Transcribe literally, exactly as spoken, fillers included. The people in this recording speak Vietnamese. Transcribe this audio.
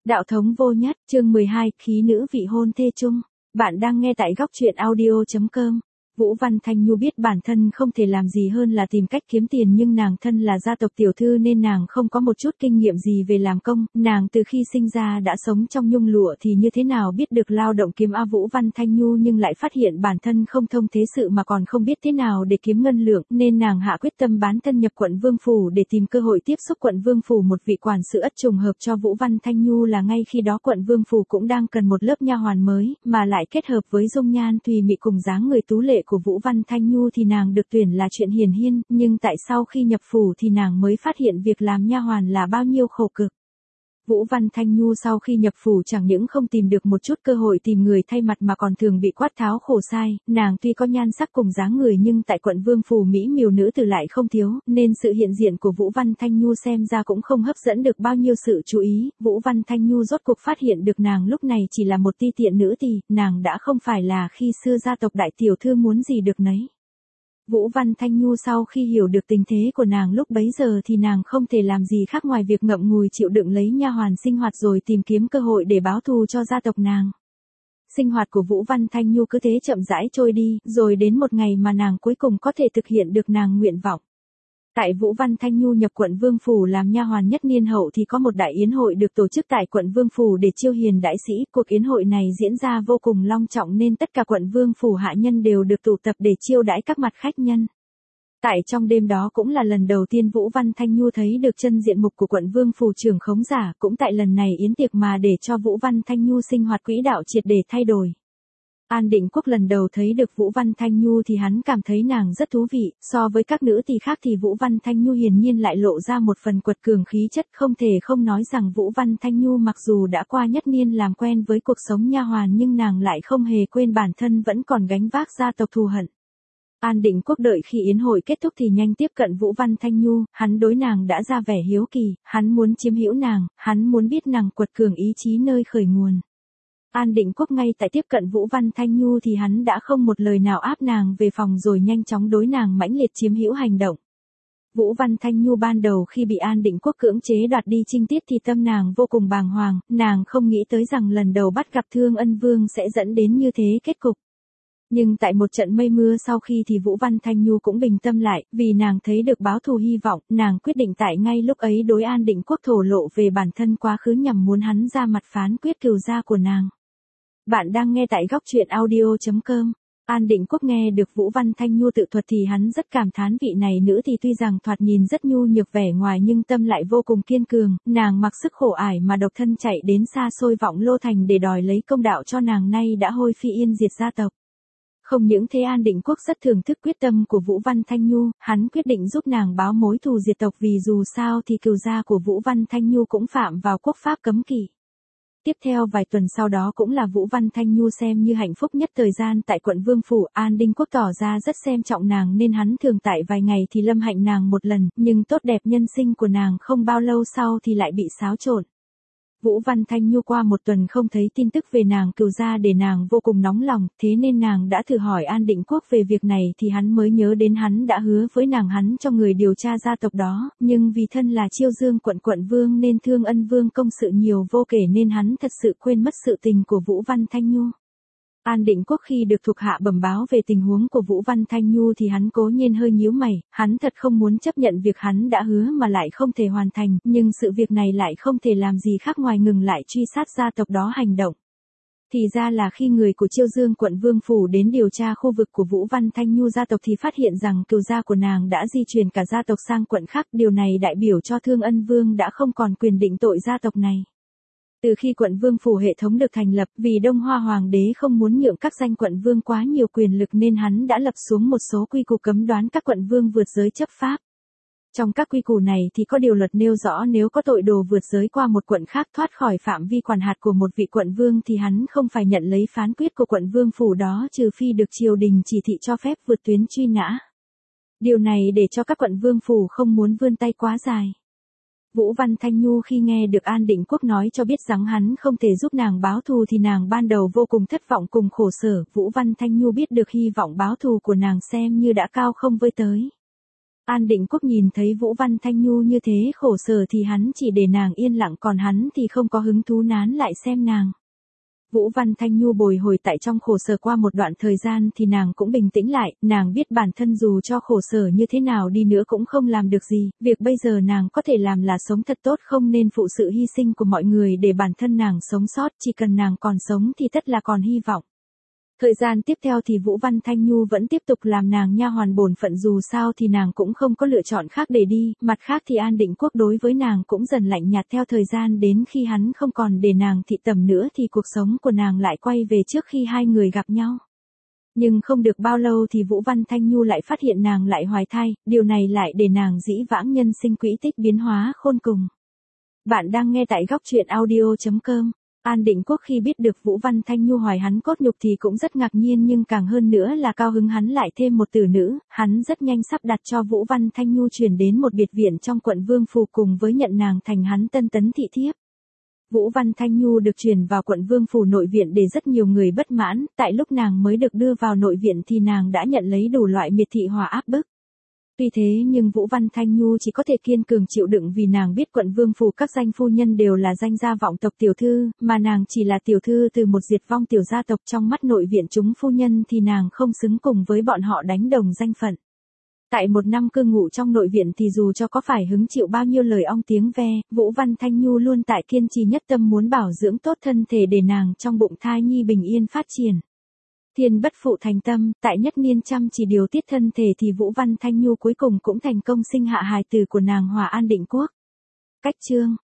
Đạo thống vô nhất, chương mười hai, khí nữ vị hôn thê chung. Bạn đang nghe tại góc truyện audio chấm com. Vũ Văn Thanh Nhu biết bản thân không thể làm gì hơn là tìm cách kiếm tiền, nhưng nàng thân là gia tộc tiểu thư nên nàng không có một chút kinh nghiệm gì về làm công, nàng từ khi sinh ra đã sống trong nhung lụa thì như thế nào biết được lao động kiếm. A Vũ Văn Thanh Nhu nhưng lại phát hiện bản thân không thông thế sự mà còn không biết thế nào để kiếm ngân lượng, nên nàng hạ quyết tâm bán thân nhập quận Vương Phủ để tìm cơ hội tiếp xúc quận Vương Phủ. Một vị quản sự ất trùng hợp cho Vũ Văn Thanh Nhu là ngay khi đó quận Vương Phủ cũng đang cần một lớp nha hoàn mới, mà lại kết hợp với dung nhan thùy mị cùng dáng người tú lệ của Vũ Văn Thanh Nhu thì nàng được tuyển là chuyện hiển nhiên, nhưng tại sau khi nhập phủ thì nàng mới phát hiện việc làm nha hoàn là bao nhiêu khổ cực. Vũ Văn Thanh Nhu sau khi nhập phủ chẳng những không tìm được một chút cơ hội tìm người thay mặt mà còn thường bị quát tháo khổ sai. Nàng tuy có nhan sắc cùng dáng người nhưng tại quận Vương Phủ mỹ miều nữ tử lại không thiếu, nên sự hiện diện của Vũ Văn Thanh Nhu xem ra cũng không hấp dẫn được bao nhiêu sự chú ý. Vũ Văn Thanh Nhu rốt cuộc phát hiện được nàng lúc này chỉ là một ti tiện nữ tỳ, nàng đã không phải là khi xưa gia tộc đại tiểu thư muốn gì được nấy. Vũ Văn Thanh Nhu sau khi hiểu được tình thế của nàng lúc bấy giờ thì nàng không thể làm gì khác ngoài việc ngậm ngùi chịu đựng lấy nha hoàn sinh hoạt rồi tìm kiếm cơ hội để báo thù cho gia tộc nàng. Sinh hoạt của Vũ Văn Thanh Nhu cứ thế chậm rãi trôi đi, rồi đến một ngày mà nàng cuối cùng có thể thực hiện được nàng nguyện vọng. Tại Vũ Văn Thanh Nhu nhập quận Vương Phủ làm nha hoàn nhất niên hậu thì có một đại yến hội được tổ chức tại quận Vương Phủ để chiêu hiền đại sĩ. Cuộc yến hội này diễn ra vô cùng long trọng nên tất cả quận Vương Phủ hạ nhân đều được tụ tập để chiêu đãi các mặt khách nhân. Tại trong đêm đó cũng là lần đầu tiên Vũ Văn Thanh Nhu thấy được chân diện mục của quận Vương Phủ trưởng khống giả, cũng tại lần này yến tiệc mà để cho Vũ Văn Thanh Nhu sinh hoạt quỹ đạo triệt để thay đổi. An Định Quốc lần đầu thấy được Vũ Văn Thanh Nhu thì hắn cảm thấy nàng rất thú vị, so với các nữ tỳ khác thì Vũ Văn Thanh Nhu hiển nhiên lại lộ ra một phần quật cường khí chất. Không thể không nói rằng Vũ Văn Thanh Nhu mặc dù đã qua nhất niên làm quen với cuộc sống nha hoàn nhưng nàng lại không hề quên bản thân vẫn còn gánh vác gia tộc thù hận. An Định Quốc đợi khi yến hội kết thúc thì nhanh tiếp cận Vũ Văn Thanh Nhu, hắn đối nàng đã ra vẻ hiếu kỳ, hắn muốn chiếm hữu nàng, hắn muốn biết nàng quật cường ý chí nơi khởi nguồn. An Định Quốc ngay tại tiếp cận Vũ Văn Thanh Nhu thì hắn đã không một lời nào áp nàng về phòng rồi nhanh chóng đối nàng mãnh liệt chiếm hữu hành động. Vũ Văn Thanh Nhu ban đầu khi bị An Định Quốc cưỡng chế đoạt đi trinh tiết thì tâm nàng vô cùng bàng hoàng, nàng không nghĩ tới rằng lần đầu bắt gặp Thương Ân Vương sẽ dẫn đến như thế kết cục. Nhưng tại một trận mây mưa sau khi thì Vũ Văn Thanh Nhu cũng bình tâm lại, vì nàng thấy được báo thù hy vọng, nàng quyết định tại ngay lúc ấy đối An Định Quốc thổ lộ về bản thân quá khứ nhằm muốn hắn ra mặt phán quyết cừu gia của nàng. Bạn đang nghe tại góc truyện audio chấm com. An Định Quốc nghe được Vũ Văn Thanh Nhu tự thuật thì hắn rất cảm thán vị này nữ thì tuy rằng thoạt nhìn rất nhu nhược vẻ ngoài nhưng tâm lại vô cùng kiên cường, nàng mặc sức khổ ải mà độc thân chạy đến xa xôi Vọng Lô Thành để đòi lấy công đạo cho nàng nay đã hôi phi yên diệt gia tộc. Không những thế, An Định Quốc rất thưởng thức quyết tâm của Vũ Văn Thanh Nhu, hắn quyết định giúp nàng báo mối thù diệt tộc vì dù sao thì cừu gia của Vũ Văn Thanh Nhu cũng phạm vào quốc pháp cấm kỵ. Tiếp theo vài tuần sau đó cũng là Vũ Văn Thanh Nhu xem như hạnh phúc nhất thời gian tại quận Vương Phủ. An Định Quốc tỏ ra rất xem trọng nàng nên hắn thường tại vài ngày thì lâm hạnh nàng một lần, nhưng tốt đẹp nhân sinh của nàng không bao lâu sau thì lại bị xáo trộn. Vũ Văn Thanh Nhu qua một tuần không thấy tin tức về nàng cừu gia để nàng vô cùng nóng lòng, thế nên nàng đã thử hỏi An Định Quốc về việc này thì hắn mới nhớ đến hắn đã hứa với nàng hắn cho người điều tra gia tộc đó, nhưng vì thân là Chiêu Dương quận quận vương nên Thương Ân Vương công sự nhiều vô kể nên hắn thật sự quên mất sự tình của Vũ Văn Thanh Nhu. An Định Quốc khi được thuộc hạ bẩm báo về tình huống của Vũ Văn Thanh Nhu thì hắn cố nhiên hơi nhíu mày, hắn thật không muốn chấp nhận việc hắn đã hứa mà lại không thể hoàn thành, nhưng sự việc này lại không thể làm gì khác ngoài ngừng lại truy sát gia tộc đó hành động. Thì ra là khi người của Chiêu Dương quận Vương Phủ đến điều tra khu vực của Vũ Văn Thanh Nhu gia tộc thì phát hiện rằng cừu gia của nàng đã di chuyển cả gia tộc sang quận khác, điều này đại biểu cho Thương Ân Vương đã không còn quyền định tội gia tộc này. Từ khi quận Vương Phủ hệ thống được thành lập, vì Đông Hoa Hoàng đế không muốn nhượng các danh quận vương quá nhiều quyền lực nên hắn đã lập xuống một số quy củ cấm đoán các quận vương vượt giới chấp pháp. Trong các quy củ này thì có điều luật nêu rõ nếu có tội đồ vượt giới qua một quận khác thoát khỏi phạm vi quản hạt của một vị quận vương thì hắn không phải nhận lấy phán quyết của quận Vương Phủ đó trừ phi được triều đình chỉ thị cho phép vượt tuyến truy nã. Điều này để cho các quận Vương Phủ không muốn vươn tay quá dài. Vũ Văn Thanh Nhu khi nghe được An Định Quốc nói cho biết rằng hắn không thể giúp nàng báo thù thì nàng ban đầu vô cùng thất vọng cùng khổ sở. Vũ Văn Thanh Nhu biết được hy vọng báo thù của nàng xem như đã cao không với tới. An Định Quốc nhìn thấy Vũ Văn Thanh Nhu như thế khổ sở thì hắn chỉ để nàng yên lặng, còn hắn thì không có hứng thú nán lại xem nàng. Vũ Văn Thanh Nhu bồi hồi tại trong khổ sở qua một đoạn thời gian thì nàng cũng bình tĩnh lại, nàng biết bản thân dù cho khổ sở như thế nào đi nữa cũng không làm được gì, việc bây giờ nàng có thể làm là sống thật tốt, không nên phụ sự hy sinh của mọi người để bản thân nàng sống sót, chỉ cần nàng còn sống thì tất là còn hy vọng. Thời gian tiếp theo thì Vũ Văn Thanh Nhu vẫn tiếp tục làm nàng nha hoàn bổn phận, dù sao thì nàng cũng không có lựa chọn khác để đi, mặt khác thì An Định Quốc đối với nàng cũng dần lạnh nhạt theo thời gian, đến khi hắn không còn để nàng thị tầm nữa thì cuộc sống của nàng lại quay về trước khi hai người gặp nhau. Nhưng không được bao lâu thì Vũ Văn Thanh Nhu lại phát hiện nàng lại hoài thai, điều này lại để nàng dĩ vãng nhân sinh quỹ tích biến hóa khôn cùng. Bạn đang nghe tại góc truyện audio chấm com. An Định Quốc khi biết được Vũ Văn Thanh Nhu hoài hắn cốt nhục thì cũng rất ngạc nhiên, nhưng càng hơn nữa là cao hứng hắn lại thêm một tử nữ, hắn rất nhanh sắp đặt cho Vũ Văn Thanh Nhu chuyển đến một biệt viện trong quận Vương Phủ cùng với nhận nàng thành hắn tân tấn thị thiếp. Vũ Văn Thanh Nhu được chuyển vào quận Vương Phủ nội viện để rất nhiều người bất mãn, tại lúc nàng mới được đưa vào nội viện thì nàng đã nhận lấy đủ loại miệt thị hòa áp bức. Tuy thế nhưng Vũ Văn Thanh Nhu chỉ có thể kiên cường chịu đựng, vì nàng biết quận Vương Phủ các danh phu nhân đều là danh gia vọng tộc tiểu thư, mà nàng chỉ là tiểu thư từ một diệt vong tiểu gia tộc, trong mắt nội viện chúng phu nhân thì nàng không xứng cùng với bọn họ đánh đồng danh phận. Tại một năm cư ngụ trong nội viện thì dù cho có phải hứng chịu bao nhiêu lời ong tiếng ve, Vũ Văn Thanh Nhu luôn tại kiên trì nhất tâm muốn bảo dưỡng tốt thân thể để nàng trong bụng thai nhi bình yên phát triển. Thiên bất phụ thành tâm, tại nhất niên chăm chỉ điều tiết thân thể thì Vũ Văn Thanh Nhu cuối cùng cũng thành công sinh hạ hài tử của nàng hòa An Định Quốc. Cách chương